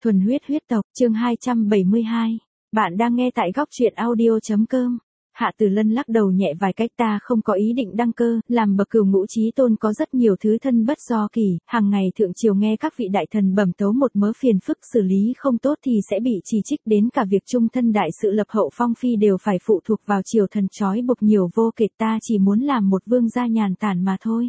Thuần huyết huyết tộc, chương 272. Bạn đang nghe tại góc truyện audio.com. Hạ Tử Lân lắc đầu nhẹ vài cách, ta không có ý định đăng cơ, làm bậc cửu ngũ chí tôn có rất nhiều thứ thân bất do kỳ, hàng ngày thượng triều nghe các vị đại thần bẩm tấu một mớ phiền phức, xử lý không tốt thì sẽ bị chỉ trích, đến cả việc trung thân đại sự lập hậu phong phi đều phải phụ thuộc vào triều thần, trói buộc nhiều vô kể, ta chỉ muốn làm một vương gia nhàn tản mà thôi.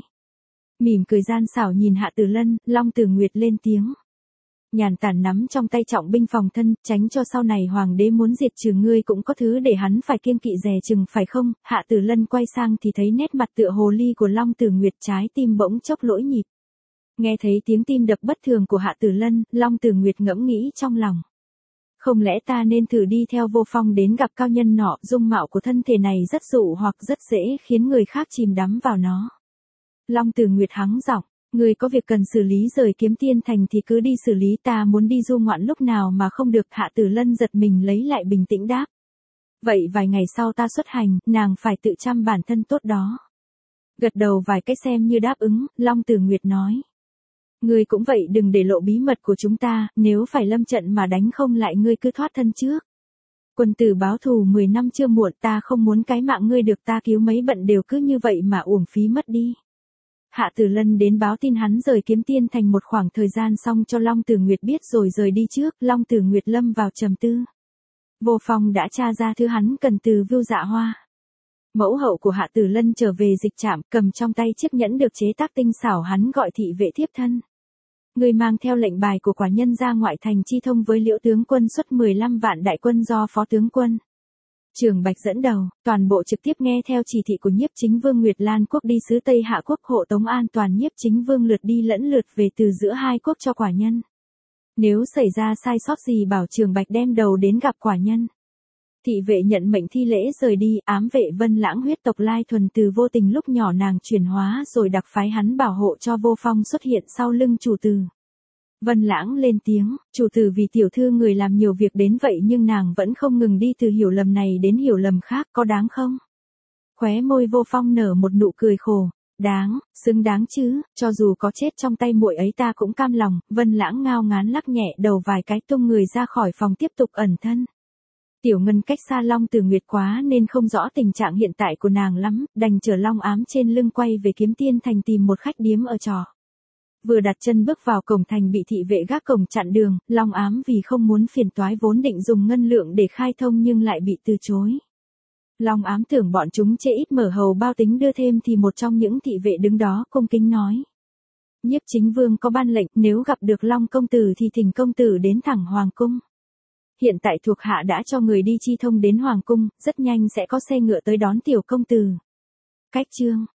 Mỉm cười gian xảo nhìn Hạ Tử Lân, Long Tử Nguyệt lên tiếng. Nhàn tản nắm trong tay trọng binh phòng thân, tránh cho sau này hoàng đế muốn diệt trừ ngươi cũng có thứ để hắn phải kiêng kỵ dè chừng phải không? Hạ Tử Lân quay sang thì thấy nét mặt tựa hồ ly của Long Tử Nguyệt, trái tim bỗng chốc lỗi nhịp. Nghe thấy tiếng tim đập bất thường của Hạ Tử Lân, Long Tử Nguyệt ngẫm nghĩ trong lòng. Không lẽ ta nên thử đi theo Vô Phong đến gặp cao nhân nọ, dung mạo của thân thể này rất dụ hoặc rất dễ khiến người khác chìm đắm vào nó. Long Tử Nguyệt hắng giọng. Người có việc cần xử lý rời Kiếm Tiên Thành thì cứ đi xử lý, ta muốn đi du ngoạn lúc nào mà không được. Hạ Tử Lân giật mình lấy lại bình tĩnh đáp. Vậy vài ngày sau ta xuất hành, nàng phải tự chăm bản thân tốt đó. Gật đầu vài cái xem như đáp ứng, Long Tử Nguyệt nói. Ngươi cũng vậy, đừng để lộ bí mật của chúng ta, nếu phải lâm trận mà đánh không lại ngươi cứ thoát thân trước. Quân tử báo thù 10 năm chưa muộn, ta không muốn cái mạng ngươi được ta cứu mấy bận đều cứ như vậy mà uổng phí mất đi. Hạ Tử Lân đến báo tin hắn rời Kiếm Tiên Thành một khoảng thời gian xong cho Long Tử Nguyệt biết rồi rời đi trước, Long Tử Nguyệt lâm vào trầm tư. Vô Phong đã tra ra thứ hắn cần từ Vưu Dạ Hoa. Mẫu hậu của Hạ Tử Lân trở về dịch trạm, cầm trong tay chiếc nhẫn được chế tác tinh xảo, hắn gọi thị vệ thiếp thân. Người mang theo lệnh bài của quả nhân ra ngoại thành chi thông với Liễu tướng quân xuất 15 vạn đại quân do phó tướng quân Trường Bạch dẫn đầu, toàn bộ trực tiếp nghe theo chỉ thị của Nhiếp Chính Vương Nguyệt Lan quốc đi sứ Tây Hạ quốc hộ tống an toàn Nhiếp Chính Vương lượt đi lẫn lượt về từ giữa hai quốc cho quả nhân. Nếu xảy ra sai sót gì bảo Trường Bạch đem đầu đến gặp quả nhân. Thị vệ nhận mệnh thi lễ rời đi, ám vệ Vân Lãng huyết tộc Lai Thuần từ vô tình lúc nhỏ nàng chuyển hóa rồi đặc phái hắn bảo hộ cho Vô Phong xuất hiện sau lưng chủ tử. Vân Lãng lên tiếng, chủ tử vì tiểu thư người làm nhiều việc đến vậy nhưng nàng vẫn không ngừng đi từ hiểu lầm này đến hiểu lầm khác, có đáng không? Khóe môi Vô Phong nở một nụ cười khổ, đáng, xứng đáng chứ, cho dù có chết trong tay muội ấy ta cũng cam lòng. Vân Lãng ngao ngán lắc nhẹ đầu vài cái tung người ra khỏi phòng tiếp tục ẩn thân. Tiểu Ngân cách xa Long Tử Nguyệt quá nên không rõ tình trạng hiện tại của nàng lắm, đành chở Long Ám trên lưng quay về Kiếm Tiên Thành tìm một khách điếm ở trọ. Vừa đặt chân bước vào cổng thành bị thị vệ gác cổng chặn đường, Long Ám vì không muốn phiền toái vốn định dùng ngân lượng để khai thông nhưng lại bị từ chối. Long Ám tưởng bọn chúng chê ít mở hầu bao tính đưa thêm thì một trong những thị vệ đứng đó cung kính nói. Nhiếp Chính Vương có ban lệnh, nếu gặp được Long công tử thì thỉnh công tử đến thẳng Hoàng cung. Hiện tại thuộc hạ đã cho người đi chi thông đến Hoàng cung, rất nhanh sẽ có xe ngựa tới đón tiểu công tử. Cách chương